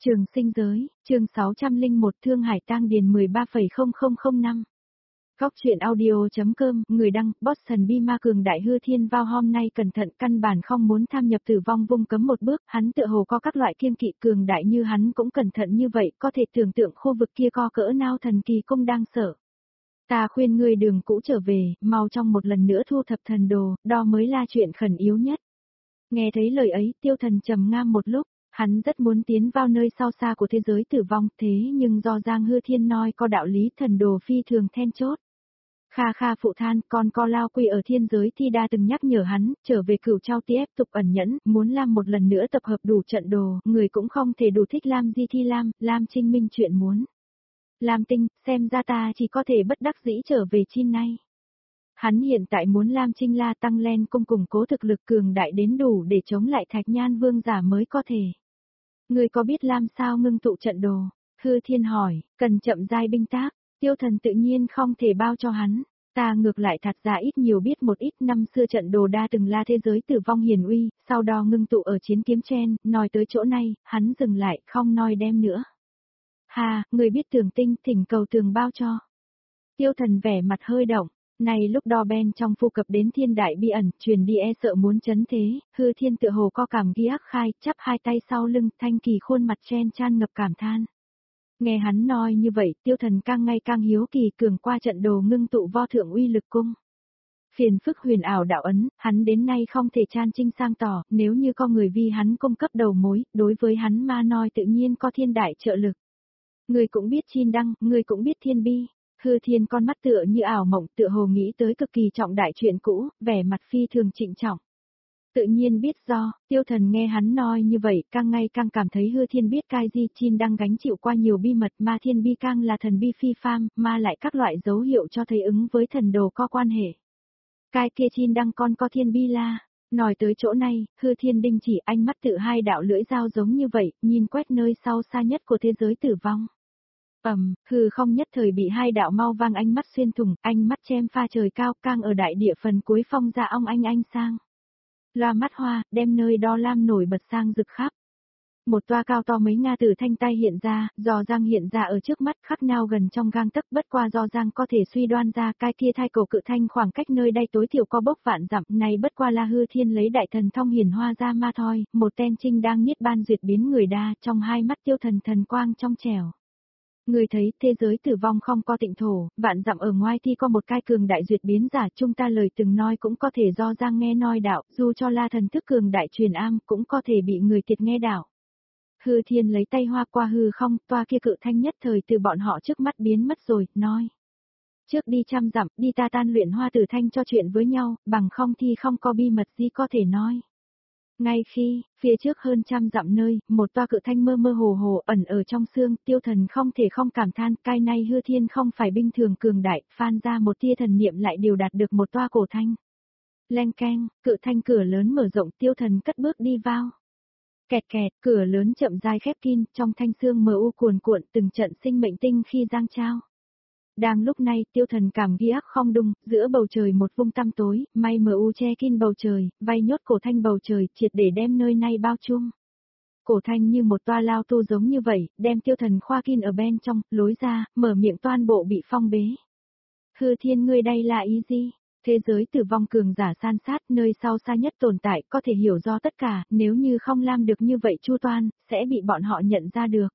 Trường sinh giới, chương 601 Thương Hải Tang Điền 13,0005. Góc truyện audio.com, người đăng, Boston Bi Ma Cường Đại Hư Thiên vào hôm nay cẩn thận căn bản không muốn tham nhập tử vong vung cấm một bước, hắn tựa hồ có các loại kiêng kỵ cường đại như hắn cũng cẩn thận như vậy, có thể tưởng tượng khu vực kia co cỡ nào thần kỳ cung đang sợ. Ta khuyên ngươi đường cũ trở về, mau trong một lần nữa thu thập thần đồ, đó mới là chuyện khẩn yếu nhất. Nghe thấy lời ấy, Tiêu Thần trầm ngâm một lúc. Hắn rất muốn tiến vào nơi sao xa của thế giới tử vong, thế nhưng do Giang Hư Thiên nói có đạo lý thần đồ phi thường then chốt. Kha Kha phụ than, con co lao quy ở thiên giới thi đa từng nhắc nhở hắn, trở về Cửu Trao tiếp tục ẩn nhẫn, muốn làm một lần nữa tập hợp đủ trận đồ, người cũng không thể đủ thích Lam Di Thi Lam Trinh Minh chuyện muốn. Lam Tinh, xem ra ta chỉ có thể bất đắc dĩ trở về chi nay. Hắn hiện tại muốn Lam Trinh La tăng lên cung củng cố thực lực cường đại đến đủ để chống lại Thạch Nhan Vương giả mới có thể. Người có biết làm sao ngưng tụ trận đồ? Hư Thiên hỏi, cần chậm rãi binh tác, Tiêu Thần tự nhiên không thể bao cho hắn. Ta ngược lại thật ra ít nhiều biết một ít năm xưa trận đồ đa từng là thế giới tử vong hiền uy, sau đó ngưng tụ ở chiến kiếm trên, nói tới chỗ này, hắn dừng lại, không nói đem nữa. Hà, người biết Tường Tinh, thỉnh cầu Tường bao cho. Tiêu Thần vẻ mặt hơi động. Này lúc đó Ben trong phu cập đến thiên đại bi ẩn, truyền đi e sợ muốn chấn thế, Hư Thiên tựa hồ co cảm ghi ác khai, chắp hai tay sau lưng, thanh kỳ khuôn mặt chen chan ngập cảm than. Nghe hắn nói như vậy, Tiêu Thần càng ngày càng hiếu kỳ cường qua trận đồ ngưng tụ vo thượng uy lực cung. Phiền phức huyền ảo đạo ấn, hắn đến nay không thể chan trinh sang tỏ, nếu như có người vì hắn cung cấp đầu mối, đối với hắn ma nói tự nhiên có thiên đại trợ lực. Người cũng biết Chin Đăng, người cũng biết Thiên Bi. Hư Thiên con mắt tựa như ảo mộng, tựa hồ nghĩ tới cực kỳ trọng đại chuyện cũ, vẻ mặt phi thường trịnh trọng. Tự nhiên biết do, Tiêu Thần nghe hắn nói như vậy, càng ngày càng cảm thấy Hư Thiên biết cai di Chin đang gánh chịu qua nhiều bi mật, mà Thiên Bi càng là thần bi phi phàm, mà lại các loại dấu hiệu cho thấy ứng với thần đồ có quan hệ. Cái kia Chin đang con có Thiên Bi la. Nói tới chỗ này, Hư Thiên đình chỉ ánh mắt tự hai đạo lưỡi dao giống như vậy, nhìn quét nơi sau xa nhất của thế giới tử vong. Hư không nhất thời bị hai đạo mau vang ánh mắt xuyên thủng, ánh mắt chém pha trời cao, càng ở đại địa phần cuối phong ra ong anh sang. Loa mắt hoa, đem nơi đo lam nổi bật sang rực khắp. Một toa cao to mấy nga từ thanh tay hiện ra, do Giang hiện ra ở trước mắt khắc nào gần trong gang tấc, bất qua do Giang có thể suy đoán ra cái kia thai cổ cự thanh khoảng cách nơi đây tối thiểu có bốc vạn dặm, này bất qua là Hư Thiên lấy đại thần thông hiển hoa ra ma thôi, một tên trinh đang niết ban duyệt biến người đa, trong hai mắt Tiêu Thần thần quang trong trẻo. Người thấy thế giới tử vong không có tịnh thổ, vạn dặm ở ngoài thì có một cái cường đại duyệt biến giả, chúng ta lời từng nói cũng có thể do Giang nghe nói đạo, dù cho là thần thức cường đại truyền am cũng có thể bị người thiệt nghe đạo. Hư Thiên lấy tay hoa qua hư không, toa kia cự thanh nhất thời từ bọn họ trước mắt biến mất rồi, nói. Trước đi trăm dặm, đi ta tan luyện hoa tử thanh cho chuyện với nhau, bằng không thì không có bi mật gì có thể nói. Ngay khi, phía trước hơn trăm dặm nơi, một toa cự thanh mơ mơ hồ hồ ẩn ở trong xương, Tiêu Thần không thể không cảm than, cái này Hư Thiên không phải binh thường cường đại, phan ra một tia thần niệm lại điều đạt được một toa cổ thanh. Leng keng, cự thanh cửa lớn mở rộng, Tiêu Thần cất bước đi vào. Kẹt kẹt, cửa lớn chậm rãi khép kín, trong thanh xương mờ u cuồn cuộn từng trận sinh mệnh tinh khi giang trao. Đang lúc này, Tiêu Thần cảm ghi ác không đung, giữa bầu trời một vung tăm tối, mây mờ u che kín bầu trời, vây nhốt cổ thanh bầu trời, triệt để đem nơi này bao trùm. Cổ thanh như một toa lao tu giống như vậy, đem Tiêu Thần khoa kín ở bên trong, lối ra, mở miệng toàn bộ bị phong bế. Hư Thiên ngươi đây là ý gì? Thế giới tử vong cường giả san sát, nơi sau xa nhất tồn tại, có thể hiểu do tất cả, nếu như không làm được như vậy chu toan, sẽ bị bọn họ nhận ra được.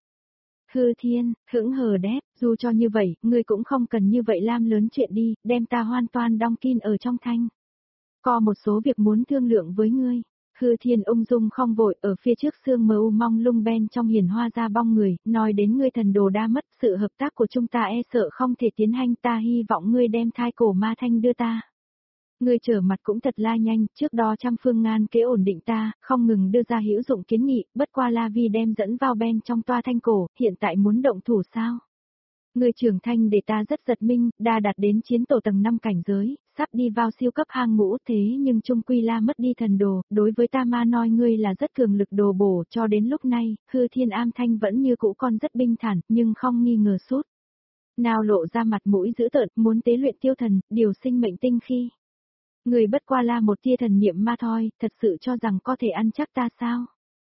Hư Thiên, hững hờ đét, dù cho như vậy, ngươi cũng không cần như vậy làm lớn chuyện đi, đem ta hoàn toàn đóng kín ở trong thanh. Có một số việc muốn thương lượng với ngươi. Hư Thiên ung dung không vội, ở phía trước sương mờ u mong lung bên trong hiển hoa ra bong người, nói đến ngươi thần đồ đa mất, sự hợp tác của chúng ta e sợ không thể tiến hành, ta hy vọng ngươi đem thai cổ ma thanh đưa ta. Ngươi trở mặt cũng thật la nhanh, trước đó trăm phương ngàn kế ổn định ta, không ngừng đưa ra hữu dụng kiến nghị, bất qua La Vi đem dẫn vào bên trong toa thanh cổ, hiện tại muốn động thủ sao? Ngươi trưởng thanh để ta rất giật minh, đa đạt đến chiến tổ tầng 5 cảnh giới, sắp đi vào siêu cấp hang ngũ thế nhưng trung quy la mất đi thần đồ, đối với ta ma nói ngươi là rất cường lực đồ bổ, cho đến lúc này, Hư Thiên am thanh vẫn như cũ con rất bình thản, nhưng không nghi ngờ sút. Nào lộ ra mặt mũi dữ tợn, muốn tế luyện Tiêu Thần, điều sinh mệnh tinh khi. Người bất qua là một tia thần niệm ma thôi, thật sự cho rằng có thể ăn chắc ta sao?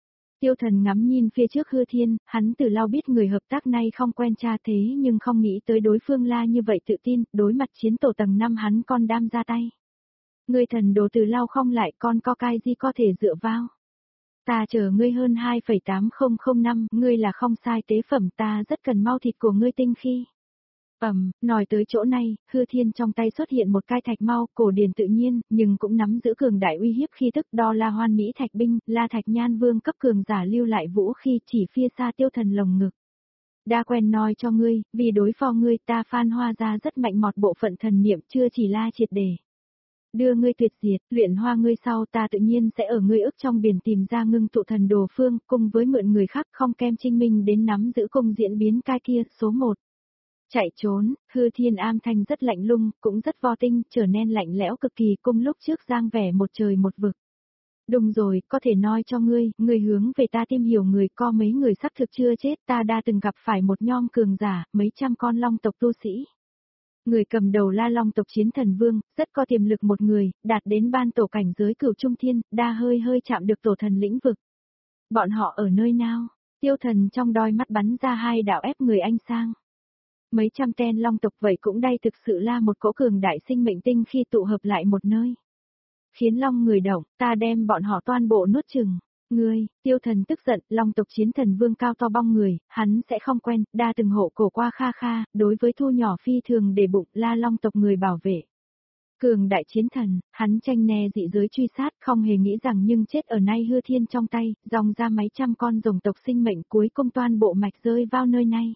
Tiêu Thần ngắm nhìn phía trước Hư Thiên, hắn từ lâu biết người hợp tác này không quen cha thế nhưng không nghĩ tới đối phương la như vậy tự tin, đối mặt chiến tổ tầng 5 hắn còn đam ra tay. Ngươi thần đồ từ lâu không lại con có cái gì có thể dựa vào. Ta chờ ngươi hơn 2,8005 năm, ngươi là không sai tế phẩm ta rất cần mau thịt của ngươi tinh khi. Nói tới chỗ này, Hư Thiên trong tay xuất hiện một cái thạch mau, cổ điển tự nhiên, nhưng cũng nắm giữ cường đại uy hiếp khi tức đo La Hoan Mỹ thạch binh, La Thạch Nhan Vương cấp cường giả lưu lại vũ khi chỉ phía xa Tiêu Thần lồng ngực. Đa quen nói cho ngươi, vì đối phó ngươi ta Phan Hoa ra rất mạnh mọt bộ phận thần niệm chưa chỉ la triệt đề. Đưa ngươi tuyệt diệt, luyện hoa ngươi sau ta tự nhiên sẽ ở ngươi ức trong biển tìm ra ngưng tụ thần đồ phương, cùng với mượn người khác không kem Trinh Minh đến nắm giữ cung diễn biến cái kia, số 1. Chạy trốn, Hư Thiên am thanh rất lạnh lung, cũng rất vo tinh, trở nên lạnh lẽo cực kỳ cùng lúc trước giang vẻ một trời một vực. Đúng rồi, có thể nói cho ngươi hướng về ta tìm hiểu người có mấy người xác thực chưa chết, ta đã từng gặp phải một nhóm cường giả, mấy trăm con long tộc tu sĩ. Người cầm đầu La Long tộc Chiến Thần Vương, rất có tiềm lực một người, đạt đến ban tổ cảnh giới cửu trung thiên, đa hơi chạm được tổ thần lĩnh vực. Bọn họ ở nơi nào? Tiêu Thần trong đôi mắt bắn ra hai đạo ép người anh sang. Mấy trăm ten long tộc vậy cũng đây thực sự là một cỗ cường đại sinh mệnh tinh khi tụ hợp lại một nơi. Khiến long người động, ta đem bọn họ toàn bộ nuốt chừng. Ngươi, Tiêu Thần tức giận, long tộc Chiến Thần Vương cao to bong người, hắn sẽ không quen, đa từng hộ cổ qua kha kha, đối với thu nhỏ phi thường để bụng la long tộc người bảo vệ. Cường đại chiến thần, hắn tranh né dị giới truy sát, không hề nghĩ rằng nhưng chết ở nay Hư Thiên trong tay, dòng ra mấy trăm con rồng tộc sinh mệnh cuối cùng toàn bộ mạch rơi vào nơi này.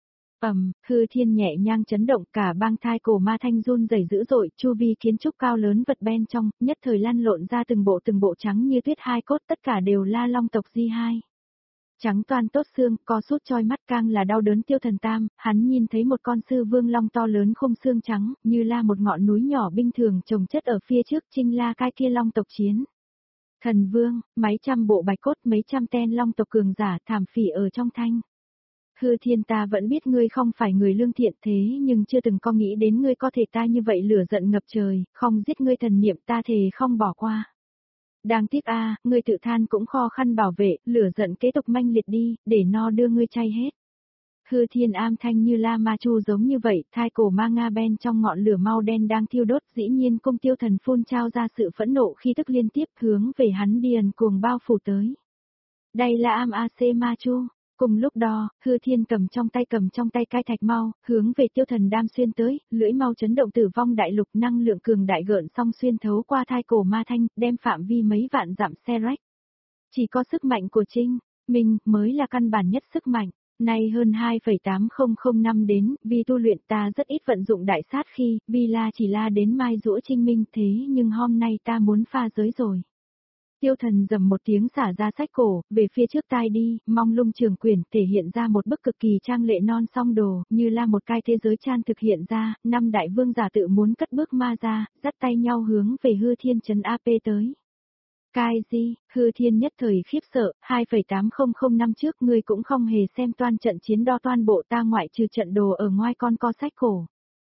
Hư Thiên nhẹ nhàng chấn động cả bang thai cổ ma thanh run rẩy dữ dội, chu vi kiến trúc cao lớn vật bên trong, nhất thời lăn lộn ra từng bộ trắng như tuyết hai cốt tất cả đều la long tộc di hai. Trắng toàn tốt xương, co sút choi mắt càng là đau đớn Tiêu Thần tam, hắn nhìn thấy một con sư vương long to lớn khung xương trắng, như là một ngọn núi nhỏ bình thường trồng chất ở phía trước Trinh La cái kia long tộc chiến. Thần vương, mấy trăm bộ bạch cốt mấy trăm ten long tộc cường giả thảm phỉ ở trong thanh. Hư Thiên ta vẫn biết ngươi không phải người lương thiện thế nhưng chưa từng có nghĩ đến ngươi có thể ta như vậy lửa giận ngập trời, không giết ngươi thần niệm ta thề không bỏ qua. Đáng tiếc ngươi tự than cũng khó khăn bảo vệ, lửa giận kế tục manh liệt đi, để no đưa ngươi chay hết. Hư Thiên am thanh như la ma chu giống như vậy, thai cổ ma nga ben trong ngọn lửa mau đen đang thiêu đốt, dĩ nhiên cung Tiêu Thần phun trao ra sự phẫn nộ khi tức liên tiếp hướng về hắn điền cuồng bao phủ tới. Đây là am ac ma chu. Cùng lúc đó, Hư Thiên cầm trong tay cái thạch mau, hướng về Tiêu Thần đam xuyên tới, lưỡi mau chấn động tử vong đại lục năng lượng cường đại gợn song xuyên thấu qua thai cổ ma thanh, đem phạm vi mấy vạn dặm xe rách. Chỉ có sức mạnh của Trinh Minh mới là căn bản nhất sức mạnh. Nay hơn 2,8005 năm đến, vì tu luyện ta rất ít vận dụng đại sát khi, vì là chỉ la đến mai rũa Trinh Minh thế nhưng hôm nay ta muốn pha giới rồi. Tiêu Thần dầm một tiếng xả ra sách cổ, về phía trước tai đi, mong lung trường quyển thể hiện ra một bức cực kỳ trang lệ non song đồ, như là một cái thế giới chan thực hiện ra, năm đại vương giả tự muốn cất bước ma ra, dắt tay nhau hướng về Hư Thiên trấn AP tới. Cái gì, Hư Thiên nhất thời khiếp sợ, 2,8005 năm trước ngươi cũng không hề xem toan trận chiến đo toan bộ ta ngoại trừ trận đồ ở ngoài con co sách cổ.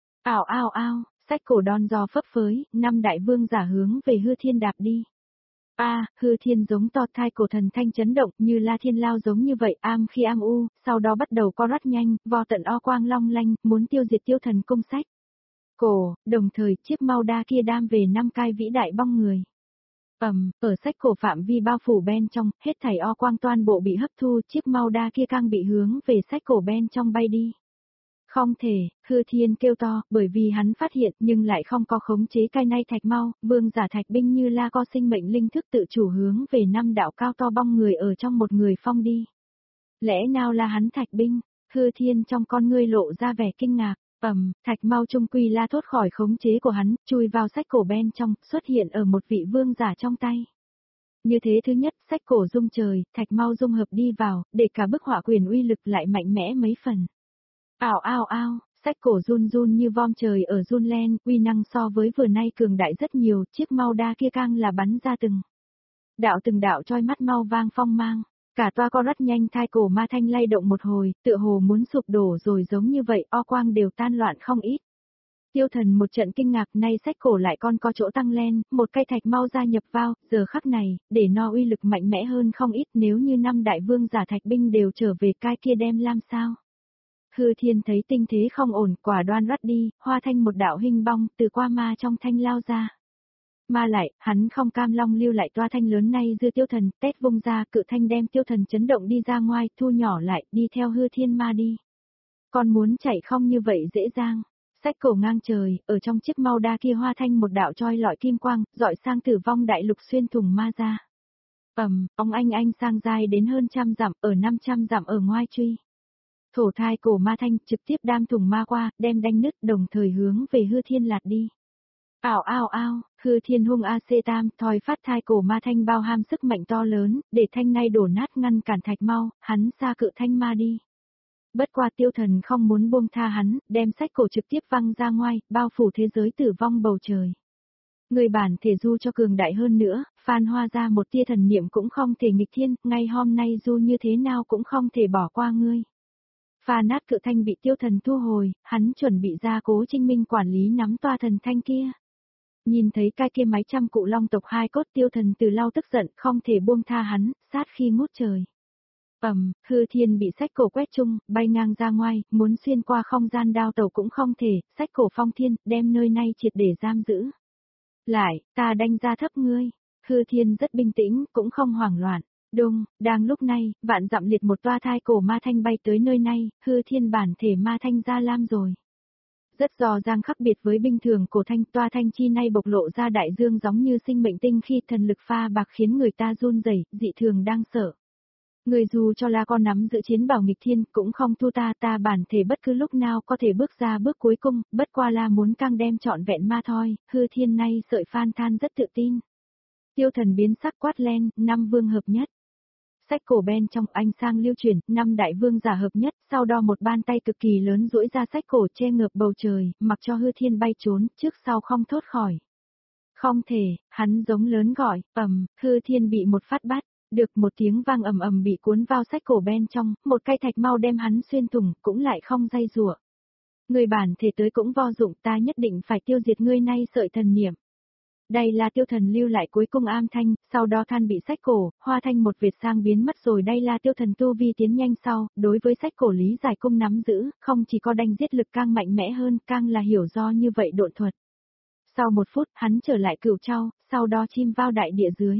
Ào, sách cổ đòn giò phấp phới, năm đại vương giả hướng về Hư Thiên đạp đi. Hư Thiên giống to thai cổ thần thanh chấn động như la thiên lao giống như vậy am khi am u, sau đó bắt đầu co rắt nhanh, vo tận o quang long lanh, muốn tiêu diệt Tiêu Thần cung sách. Cổ, đồng thời chiếc mau đa kia đam về 5 cai vĩ đại bong người. Ở sách cổ phạm vi bao phủ bên trong, hết thảy o quang toàn bộ bị hấp thu, chiếc mau đa kia càng bị hướng về sách cổ bên trong bay đi. Không thể, Hư Thiên kêu to, bởi vì hắn phát hiện nhưng lại không có khống chế cái nay thạch mau, vương giả thạch binh như la co sinh mệnh linh thức tự chủ hướng về năm đạo cao to bong người ở trong một người phong đi. Lẽ nào là hắn thạch binh? Hư Thiên trong con ngươi lộ ra vẻ kinh ngạc, thạch mau trung quy la thoát khỏi khống chế của hắn, chui vào sách cổ bên trong, xuất hiện ở một vị vương giả trong tay. Như thế thứ nhất, sách cổ rung trời, thạch mau dung hợp đi vào, để cả bức họa quyền uy lực lại mạnh mẽ mấy phần. Ào, sách cổ run như vom trời ở run len, uy năng so với vừa nay cường đại rất nhiều, chiếc mau đa kia càng là bắn ra từng đạo choi mắt mau vang phong mang, cả toa co rất nhanh thai cổ ma thanh lay động một hồi, tựa hồ muốn sụp đổ rồi giống như vậy, o quang đều tan loạn không ít. Tiêu thần một trận kinh ngạc, nay sách cổ lại còn có chỗ tăng lên, một cây thạch mau gia nhập vào, giờ khắc này, để no uy lực mạnh mẽ hơn không ít, nếu như năm đại vương giả thạch binh đều trở về cái kia đem làm sao. Hư Thiên thấy tình thế không ổn, quả đoan rắt đi, hóa thành một đạo hình bóng từ qua ma trong thanh lao ra. Mà lại, hắn không cam long lưu lại toa thanh lớn này dư Tiêu thần, tét vung ra, cự thanh đem Tiêu thần chấn động đi ra ngoài, thu nhỏ lại, đi theo Hư Thiên ma đi. Còn muốn chạy không như vậy dễ dàng. Sách cổ ngang trời, ở trong chiếc mau đa kia hoa thanh một đạo choi lọi kim quang, dọi sang tử vong đại lục xuyên thủng ma ra. Ông anh sang dài đến hơn 100 dặm, ở 500 dặm ở ngoài truy. Thổ thai cổ ma thanh trực tiếp đam thủng ma qua, đem đanh nứt đồng thời hướng về Hư Thiên lạt đi. Ảo, Hư Thiên hung AC tam, thoi phát thai cổ ma thanh bao ham sức mạnh to lớn, để thanh này đổ nát ngăn cản thạch mau, hắn xa cự thanh ma đi. Bất qua Tiêu thần không muốn buông tha hắn, đem sách cổ trực tiếp văng ra ngoài, bao phủ thế giới tử vong bầu trời. Người bản thể du cho cường đại hơn nữa, Phan Hoa ra một tia thần niệm cũng không thể nghịch thiên, ngay hôm nay du như thế nào cũng không thể bỏ qua ngươi. Pha nát cự thanh bị Tiêu thần thu hồi, hắn chuẩn bị ra cố Trinh Minh quản lý nắm toa thần thanh kia. Nhìn thấy cái kia máy trăm cụ long tộc hai cốt Tiêu thần từ lau tức giận không thể buông tha hắn, sát khi ngút trời. Hư Thiên bị sách cổ quét chung, bay ngang ra ngoài, muốn xuyên qua không gian đao tàu cũng không thể, sách cổ phong thiên, đem nơi này triệt để giam giữ. Lại, ta đánh ra thấp ngươi. Hư Thiên rất bình tĩnh, cũng không hoảng loạn. Đúng, đang lúc này, vạn dặm liệt một toa thai cổ ma thanh bay tới nơi này, Hư Thiên bản thể ma thanh ra lam rồi. Rất rõ ràng khác biệt với bình thường cổ thanh, toa thanh chi nay bộc lộ ra đại dương giống như sinh mệnh tinh khi thần lực pha bạc khiến người ta run rẩy, dị thường đang sợ. Người dù cho là con nắm giữ chiến bảo nghịch thiên cũng không thu ta bản thể bất cứ lúc nào có thể bước ra bước cuối cùng, bất qua là muốn căng đem trọn vẹn ma thôi, Hư Thiên nay sợi Phan than rất tự tin. Tiêu thần biến sắc quát lên, 5 vương hợp nhất. Sách cổ bên trong ánh sang lưu chuyển, 5 đại vương giả hợp nhất, sau đó một bàn tay cực kỳ lớn duỗi ra sách cổ che ngợp bầu trời, mặc cho Hư Thiên bay trốn, trước sau không thoát khỏi. Không thể, hắn giống lớn gọi, Hư Thiên bị một phát bắt. Được một tiếng vang ầm bị cuốn vào sách cổ bên trong, một cây thạch mau đem hắn xuyên thủng, cũng lại không dây rủa. Người bản thể tới cũng vô dụng, ta nhất định phải tiêu diệt ngươi nay sợi thần niệm. Đây là Tiêu thần lưu lại cuối cùng am thanh, sau đó than bị sách cổ, hoa thanh một vệt sang biến mất rồi, đây là Tiêu thần tu vi tiến nhanh sau, đối với sách cổ lý giải cung nắm giữ, không chỉ có đánh giết lực càng mạnh mẽ hơn, càng là hiểu do như vậy độn thuật. Sau 1 phút, hắn trở lại Cửu Châu, sau đó chim vào đại địa dưới.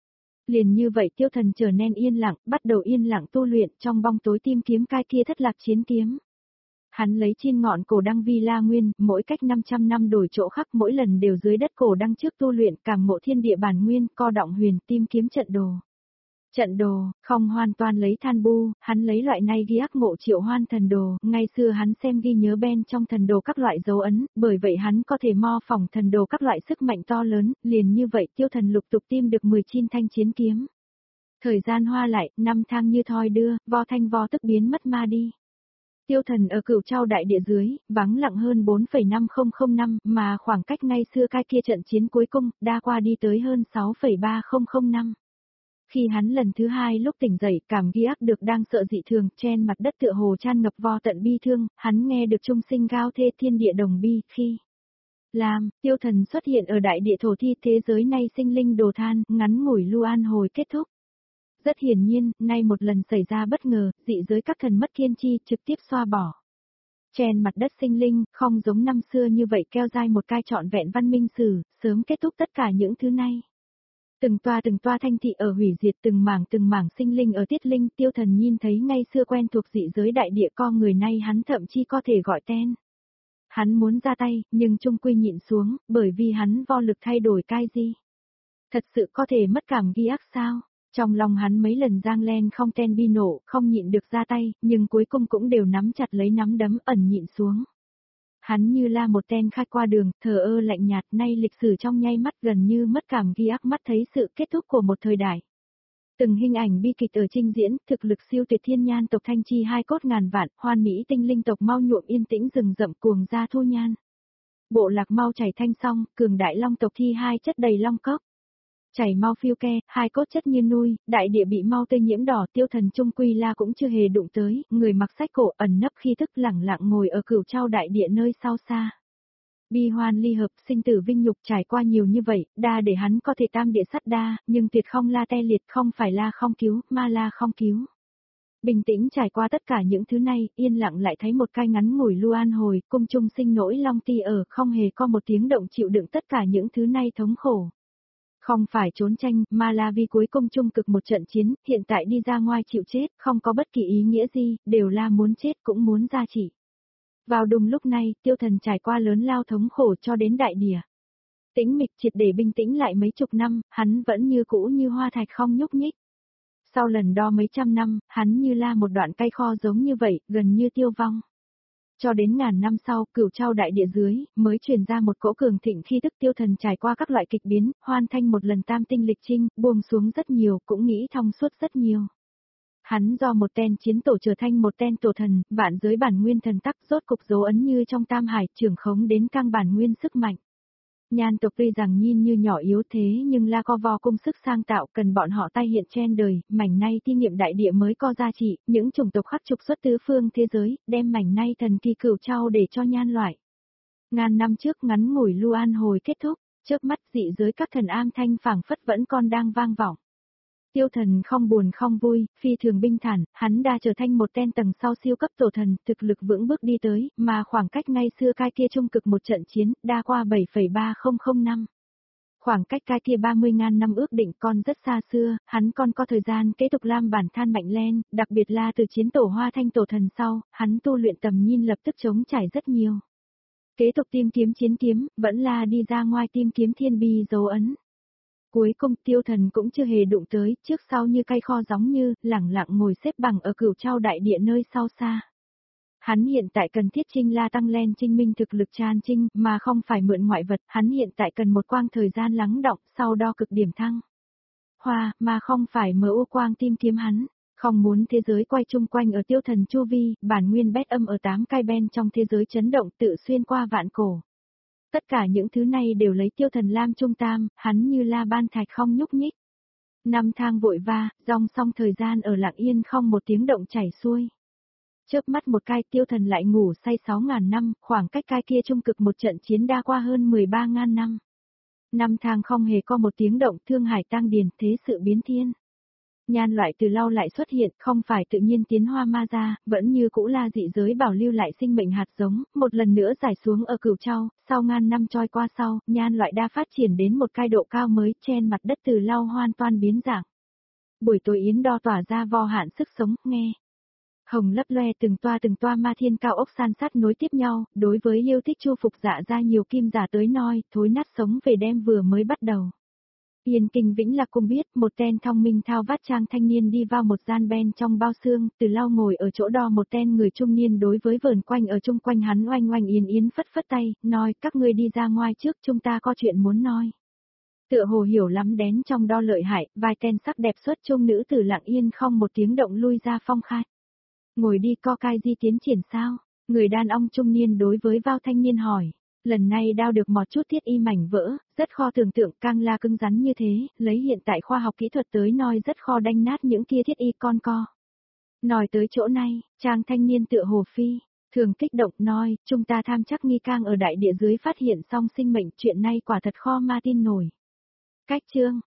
Liền như vậy Tiêu thần trở nên yên lặng, bắt đầu yên lặng tu luyện trong bóng tối tìm kiếm cái kia thất lạc chiến kiếm. Hắn lấy trên ngọn cổ đăng vi la nguyên, mỗi cách 500 năm đổi chỗ khắc, mỗi lần đều dưới đất cổ đăng trước tu luyện, cảm ngộ thiên địa bản nguyên, co động huyền, tìm kiếm trận đồ. Trận đồ, không hoàn toàn lấy than bu, hắn lấy loại này ghi ác ngộ triệu hoan thần đồ, ngày xưa hắn xem ghi nhớ bên trong thần đồ các loại dấu ấn, bởi vậy hắn có thể mô phỏng thần đồ các loại sức mạnh to lớn, liền như vậy Tiêu thần lục tục tìm được 19 thanh chiến kiếm. Thời gian hoa lại, 5 tháng như thoi đưa, vo thanh vo tức biến mất ma đi. Tiêu thần ở Cửu Châu đại địa dưới, vắng lặng hơn 4,5005 năm, mà khoảng cách ngay xưa cái kia trận chiến cuối cùng, đã qua đi tới hơn 6,3005 năm. Khi hắn lần thứ 2 lúc tỉnh dậy, cảm ghi ác được đang sợ dị thường, trên mặt đất tựa hồ tràn ngập vo tận bi thương, hắn nghe được trung sinh gao thê thiên địa đồng bi, khi Tiêu thần xuất hiện ở đại địa thổ thi thế giới nay sinh linh đồ than, ngắn ngủi lưu an hồi kết thúc. Rất hiển nhiên, nay một lần xảy ra bất ngờ, dị giới các thần mất kiên chi, trực tiếp xoa bỏ. Trên mặt đất sinh linh, không giống năm xưa như vậy keo dai một cai trọn vẹn văn minh sử, sớm kết thúc tất cả những thứ này. Từng toa thanh thị ở hủy diệt, từng mảng sinh linh ở tiết linh, Tiêu thần nhìn thấy ngay xưa quen thuộc dị giới đại địa con người nay hắn thậm chí có thể gọi tên. Hắn muốn ra tay, nhưng trung quy nhịn xuống, bởi vì hắn vô lực thay đổi cái gì. Thật sự có thể mất cảm ghi ác sao? Trong lòng hắn mấy lần giang lên không tên bi nổ, không nhịn được ra tay, nhưng cuối cùng cũng đều nắm chặt lấy nắm đấm ẩn nhịn xuống. Hắn như là một tên khách qua đường, thờ ơ lạnh nhạt, nay lịch sử trong nháy mắt gần như mất cảm ghi ác, mắt thấy sự kết thúc của một thời đại. Từng hình ảnh bi kịch ở trình diễn, thực lực siêu tuyệt thiên nhan tộc thanh chi hai cốt ngàn vạn, hoan mỹ tinh linh tộc mau nhuộm yên tĩnh rừng rậm cuồng ra thu nhan. Bộ lạc mau chảy thanh song, cường đại long tộc thi hai chất đầy long cốc. Chảy mau phiêu ke, hai cốt chất như nuôi, đại địa bị mau tê nhiễm đỏ, Tiêu thần trung quy la cũng chưa hề đụng tới, người mặc sách cổ ẩn nấp khi thức lẳng lặng ngồi ở Cửu Châu đại địa nơi sao xa. Bi hoan ly hợp, sinh tử vinh nhục trải qua nhiều như vậy, đa để hắn có thể tam địa sát đa, nhưng tuyệt không la te liệt, không phải la không cứu, ma la không cứu. Bình tĩnh trải qua tất cả những thứ này, yên lặng lại thấy một cai ngắn ngủi lưu an hồi, cung trung sinh nỗi long ti ở, không hề có một tiếng động chịu đựng tất cả những thứ này thống khổ. Không phải trốn tranh, mà là vì cuối cùng trung cực một trận chiến, hiện tại đi ra ngoài chịu chết, không có bất kỳ ý nghĩa gì, đều là muốn chết cũng muốn ra chỉ. Vào đùng lúc này, tiêu thần trải qua lớn lao thống khổ cho đến đại địa. Tĩnh mịch triệt để bình tĩnh lại mấy chục năm, hắn vẫn như cũ như hoa thạch không nhúc nhích. Sau lần đo mấy trăm năm, hắn như là một đoạn cây kho giống như vậy, gần như tiêu vong. Cho đến ngàn năm sau, Cửu Châu đại địa dưới, mới truyền ra một cỗ cường thịnh khi tức tiêu thần trải qua các loại kịch biến, hoàn thành một lần tam tinh lịch trinh, buông xuống rất nhiều, cũng nghĩ thông suốt rất nhiều. Hắn do một tên chiến tổ trở thành một tên tổ thần, vạn giới bản nguyên thần tắc rốt cục dấu ấn như trong tam hải, trưởng khống đến căng bản nguyên sức mạnh. Nhan tộc tuy rằng nhìn như nhỏ yếu thế nhưng là có vô cung sức sang tạo, cần bọn họ tay hiện trên đời, mảnh nay thi nghiệm đại địa mới có giá trị, những chủng tộc khắc trục xuất tứ phương thế giới, đem mảnh nay thần kỳ Cửu Châu để cho nhan loại. Ngàn năm trước ngắn ngủi lưu an hồi kết thúc, trước mắt dị giới các thần am thanh phảng phất vẫn còn đang vang vọng. Tiêu thần không buồn không vui, phi thường bình thản, hắn đã trở thành một tên tầng sau siêu cấp tổ thần, thực lực vững bước đi tới, mà khoảng cách ngay xưa cái kia trung cực một trận chiến, đã qua 7,3005 năm. Khoảng cách cái kia 30.000 năm ước định còn rất xa xưa, hắn còn có thời gian kế tục làm bản than mạnh lên, đặc biệt là từ chiến tổ hoa thanh tổ thần sau, hắn tu luyện tầm nhìn lập tức chống trải rất nhiều. Kế tục tìm kiếm chiến kiếm, vẫn là đi ra ngoài tìm kiếm thiên bi dấu ấn. Cuối cùng tiêu thần cũng chưa hề đụng tới, trước sau như cây kho giống như, lẳng lặng ngồi xếp bằng ở Cửu Châu đại địa nơi sau xa. Hắn hiện tại cần thiết trinh la tăng lên trinh minh thực lực tràn trinh, mà không phải mượn ngoại vật, hắn hiện tại cần một quang thời gian lắng động, sau đó cực điểm thăng. Hoa, mà không phải mở u quang tìm kiếm hắn, không muốn thế giới quay chung quanh ở tiêu thần chu vi, bản nguyên bét âm ở 8 cai ben trong thế giới chấn động tự xuyên qua vạn cổ. Tất cả những thứ này đều lấy tiêu thần lam trung tam, hắn như la ban thạch không nhúc nhích. Năm thang vội va, dòng song thời gian ở lặng yên không một tiếng động chảy xuôi. Chớp mắt một cai tiêu thần lại ngủ say 6.000 năm, khoảng cách cai kia trung cực một trận chiến đã qua hơn 13.000 năm. Năm thang không hề có một tiếng động, thương hải tang điền, thế sự biến thiên. Nhan loại từ lâu lại xuất hiện, không phải tự nhiên tiến hoa ma ra, vẫn như cũ là dị giới bảo lưu lại sinh mệnh hạt giống, một lần nữa giải xuống ở Cửu Châu, sau ngàn năm trôi qua sau, nhan loại đa phát triển đến một cái độ cao mới, trên mặt đất từ lâu hoàn toàn biến dạng. Buổi tối yến đo tỏa ra vô hạn sức sống, nghe. Hồng lấp loe từng toa ma thiên cao ốc san sát nối tiếp nhau, đối với yêu thích chu phục dạ ra nhiều kim giả tới noi, thối nát sống về đêm vừa mới bắt đầu. Yên Kinh Vĩnh Lạc cũng biết, một tên thông minh thao vát trang thanh niên đi vào một gian ben trong bao xương, từ lâu ngồi ở chỗ đo một tên người trung niên đối với vờn quanh ở chung quanh hắn oanh oanh yên yến phất phất tay, nói các ngươi đi ra ngoài trước chúng ta có chuyện muốn nói. Tựa hồ hiểu lắm đến trong đo lợi hại, vài tên sắc đẹp xuất trung nữ tử lặng yên không một tiếng động lui ra phong khai. Ngồi đi co cai di tiến triển sao? Người đàn ông trung niên đối với vào thanh niên hỏi. Lần này đao được một chút thiết y mảnh vỡ, rất khó tưởng tượng càng là cứng rắn như thế, lấy hiện tại khoa học kỹ thuật tới nói rất khó đanh nát những kia thiết y con co. Nói tới chỗ này, chàng thanh niên tựa hồ phi, thường kích động nói, chúng ta tham chắc nghi can ở đại địa dưới phát hiện xong sinh mệnh chuyện này quả thật khó ma tin nổi. Cách chương,